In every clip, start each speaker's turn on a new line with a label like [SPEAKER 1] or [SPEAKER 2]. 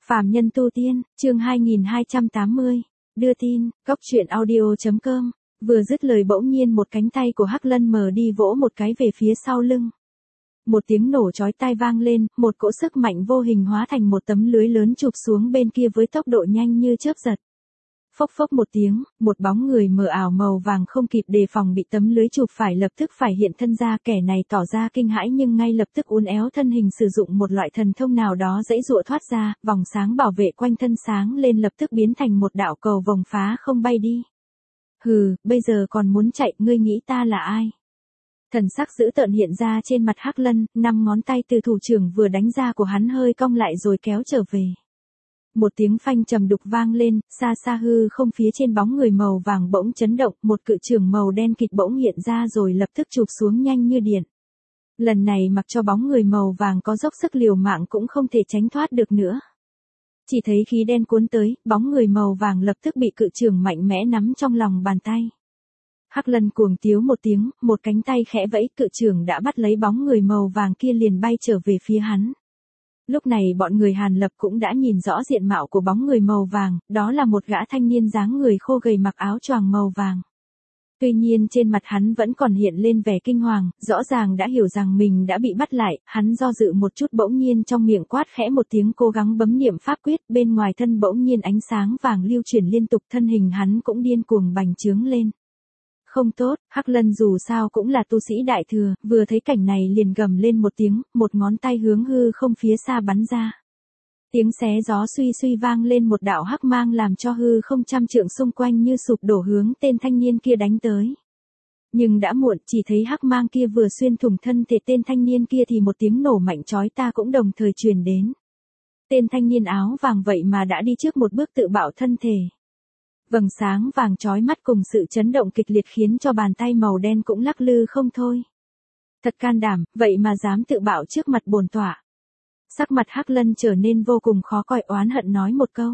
[SPEAKER 1] Phàm nhân tu tiên, chương 2280. Đưa tin, góc truyện audio.com. Vừa dứt lời bỗng nhiên một cánh tay của Hắc Lân mờ đi vỗ một cái về phía sau lưng. Một tiếng nổ chói tai vang lên, một cỗ sức mạnh vô hình hóa thành một tấm lưới lớn chụp xuống bên kia với tốc độ nhanh như chớp giật. Phốc phốc một tiếng, một bóng người mờ ảo màu vàng không kịp đề phòng bị tấm lưới chụp phải lập tức phải hiện thân ra, kẻ này tỏ ra kinh hãi nhưng ngay lập tức uốn éo thân hình sử dụng một loại thần thông nào đó giãy giụa thoát ra, vòng sáng bảo vệ quanh thân sáng lên lập tức biến thành một đạo cầu vồng phá không bay đi. Hừ, bây giờ còn muốn chạy, ngươi nghĩ ta là ai? Thần sắc dữ tợn hiện ra trên mặt Hắc Lân, 5 ngón tay từ thủ trưởng vừa đánh ra của hắn hơi cong lại rồi kéo trở về. Một tiếng phanh trầm đục vang lên, xa xa hư không phía trên bóng người màu vàng bỗng chấn động, một cự chưởng màu đen kịt bỗng hiện ra rồi lập tức chụp xuống nhanh như điện. Lần này mặc cho bóng người màu vàng có dốc sức liều mạng cũng không thể tránh thoát được nữa. Chỉ thấy khí đen cuốn tới, bóng người màu vàng lập tức bị cự chưởng mạnh mẽ nắm trong lòng bàn tay. Hắc Lân cuồng tiếu một tiếng, một cánh tay khẽ vẫy, cự chưởng đã bắt lấy bóng người màu vàng kia liền bay trở về phía hắn. Lúc này bọn người Hàn Lập cũng đã nhìn rõ diện mạo của bóng người màu vàng, đó là một gã thanh niên dáng người khô gầy mặc áo choàng màu vàng. Tuy nhiên trên mặt hắn vẫn còn hiện lên vẻ kinh hoàng, rõ ràng đã hiểu rằng mình đã bị bắt lại, hắn do dự một chút bỗng nhiên trong miệng quát khẽ một tiếng cố gắng bấm niệm pháp quyết, bên ngoài thân bỗng nhiên ánh sáng vàng lưu chuyển liên tục, thân hình hắn cũng điên cuồng bành trướng lên. Không tốt, Hắc Lân dù sao cũng là tu sĩ đại thừa, vừa thấy cảnh này liền gầm lên một tiếng, một ngón tay hướng hư không phía xa bắn ra. Tiếng xé gió suy suy vang lên, một đạo hắc mang làm cho hư không trăm trượng xung quanh như sụp đổ hướng tên thanh niên kia đánh tới. Nhưng đã muộn, chỉ thấy hắc mang kia vừa xuyên thủng thân thể tên thanh niên kia thì một tiếng nổ mạnh chói tai cũng đồng thời truyền đến. Tên thanh niên áo vàng vậy mà đã đi trước một bước tự bạo thân thể. Vầng sáng vàng chói mắt cùng sự chấn động kịch liệt khiến cho bàn tay màu đen cũng lắc lư không thôi. Thật can đảm, vậy mà dám tự bạo trước mặt bổn tọa. Sắc mặt Hắc Lân trở nên vô cùng khó coi, oán hận nói một câu.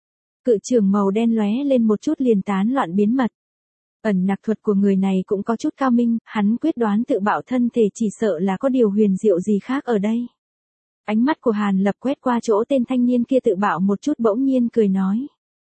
[SPEAKER 1] Cự chưởng màu đen lóe lên một chút liền tán loạn biến mật. Ẩn nặc thuật của người này cũng có chút cao minh, hắn quyết đoán tự bạo thân thể chỉ sợ là có điều huyền diệu gì khác ở đây. Ánh mắt của Hàn Lập quét qua chỗ tên thanh niên kia tự bạo một chút bỗng nhiên cười nói.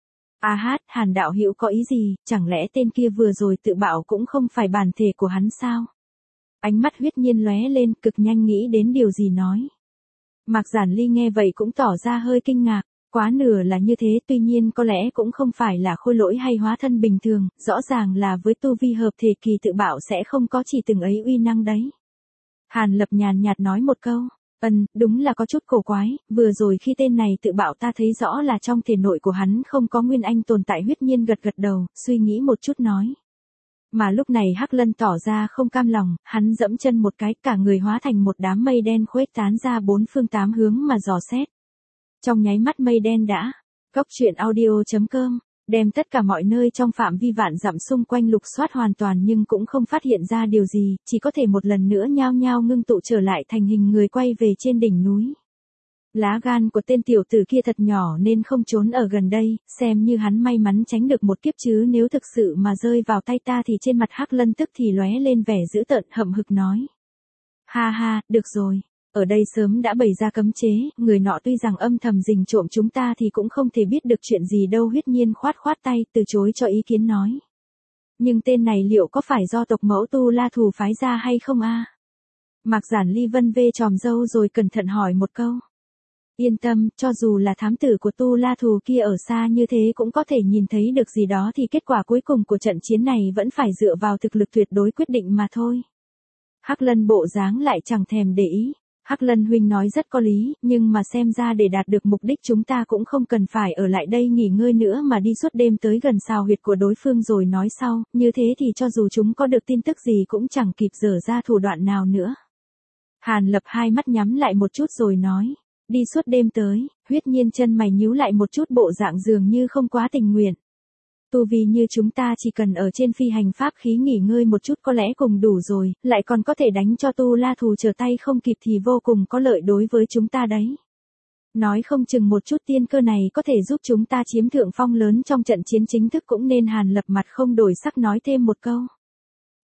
[SPEAKER 1] A hát, Hàn đạo hữu có ý gì, chẳng lẽ tên kia vừa rồi tự bạo cũng không phải bản thể của hắn sao? Ánh mắt Huyết Nhiên lóe lên, cực nhanh nghĩ đến điều gì nói. Mạc Giản Ly nghe vậy cũng tỏ ra hơi kinh ngạc, quá nửa là như thế, tuy nhiên có lẽ cũng không phải là khôi lỗi hay hóa thân bình thường, rõ ràng là với tu vi hợp thể kỳ tự bạo sẽ không có chỉ từng ấy uy năng đấy. Hàn Lập nhàn nhạt nói một câu. Đúng là có chút cổ quái, vừa rồi khi tên này tự bạo ta thấy rõ là trong thể nội của hắn không có nguyên anh tồn tại. Huyết Nhiên gật gật đầu, suy nghĩ một chút nói. Mà lúc này Hắc Lân tỏ ra không cam lòng, hắn dẫm chân một cái, cả người hóa thành một đám mây đen khuếch tán ra bốn phương tám hướng mà dò xét. Trong nháy mắt mây đen đã, góc truyện audio.com, đem tất cả mọi nơi trong phạm vi vạn dặm xung quanh lục soát hoàn toàn nhưng cũng không phát hiện ra điều gì, chỉ có thể một lần nữa nhao nhao ngưng tụ trở lại thành hình người quay về trên đỉnh núi. Lá gan của tên tiểu tử kia thật nhỏ nên không trốn ở gần đây, xem như hắn may mắn tránh được một kiếp chứ nếu thực sự mà rơi vào tay ta thì trên mặt Hắc Lân tức thì lóe lên vẻ dữ tợn hậm hực nói. Ha ha, được rồi. Ở đây sớm đã bày ra cấm chế, người nọ tuy rằng âm thầm rình trộm chúng ta thì cũng không thể biết được chuyện gì đâu. Huyết Nhiên khoát khoát tay từ chối cho ý kiến nói. Nhưng tên này liệu có phải do tộc mẫu Tu La Thù phái ra hay không a? Mạc Giản Ly vân vê tròm râu rồi cẩn thận hỏi một câu. Yên tâm, cho dù là thám tử của Tu La Thù kia ở xa như thế cũng có thể nhìn thấy được gì đó thì kết quả cuối cùng của trận chiến này vẫn phải dựa vào thực lực tuyệt đối quyết định mà thôi. Hắc Lân bộ dáng lại chẳng thèm để ý. Hắc Lân huynh nói rất có lý, nhưng mà xem ra để đạt được mục đích chúng ta cũng không cần phải ở lại đây nghỉ ngơi nữa mà đi suốt đêm tới gần sào huyệt của đối phương rồi nói sau, như thế thì cho dù chúng có được tin tức gì cũng chẳng kịp dở ra thủ đoạn nào nữa. Hàn Lập hai mắt nhắm lại một chút rồi nói, đi suốt đêm tới. Huyết Nhiên chân mày nhíu lại một chút, bộ dạng dường như không quá tình nguyện. Tu vi như chúng ta chỉ cần ở trên phi hành pháp khí nghỉ ngơi một chút có lẽ cùng đủ rồi, lại còn có thể đánh cho Tu La Thù trở tay không kịp thì vô cùng có lợi đối với chúng ta đấy. Nói không chừng một chút tiên cơ này có thể giúp chúng ta chiếm thượng phong lớn trong trận chiến chính thức cũng nên. Hàn Lập mặt không đổi sắc nói thêm một câu.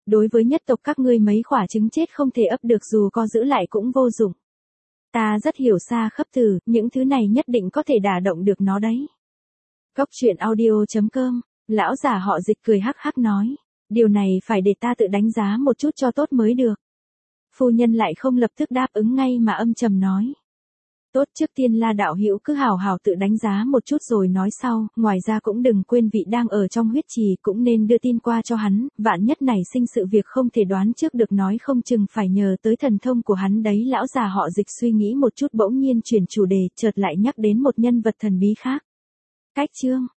[SPEAKER 1] Đối với nhất tộc các ngươi mấy quả trứng chết không thể ấp được dù có giữ lại cũng vô dụng. Ta rất hiểu Sa Khấp Tử, những thứ này nhất định có thể đả động được nó đấy. Cốc truyện audio.com, lão già họ Dịch cười hắc hắc nói. Điều này phải để ta tự đánh giá một chút cho tốt mới được. Phu nhân lại không lập tức đáp ứng ngay mà âm trầm nói. Tốt, trước tiên La đạo hữu cứ hào hào tự đánh giá một chút rồi nói sau, ngoài ra cũng đừng quên vị đang ở trong huyết trì cũng nên đưa tin qua cho hắn, vạn nhất nảy sinh sự việc không thể đoán trước được nói không chừng phải nhờ tới thần thông của hắn đấy. Lão già họ Dịch suy nghĩ một chút bỗng nhiên chuyển chủ đề, chợt lại nhắc đến một nhân vật thần bí khác. Cách chương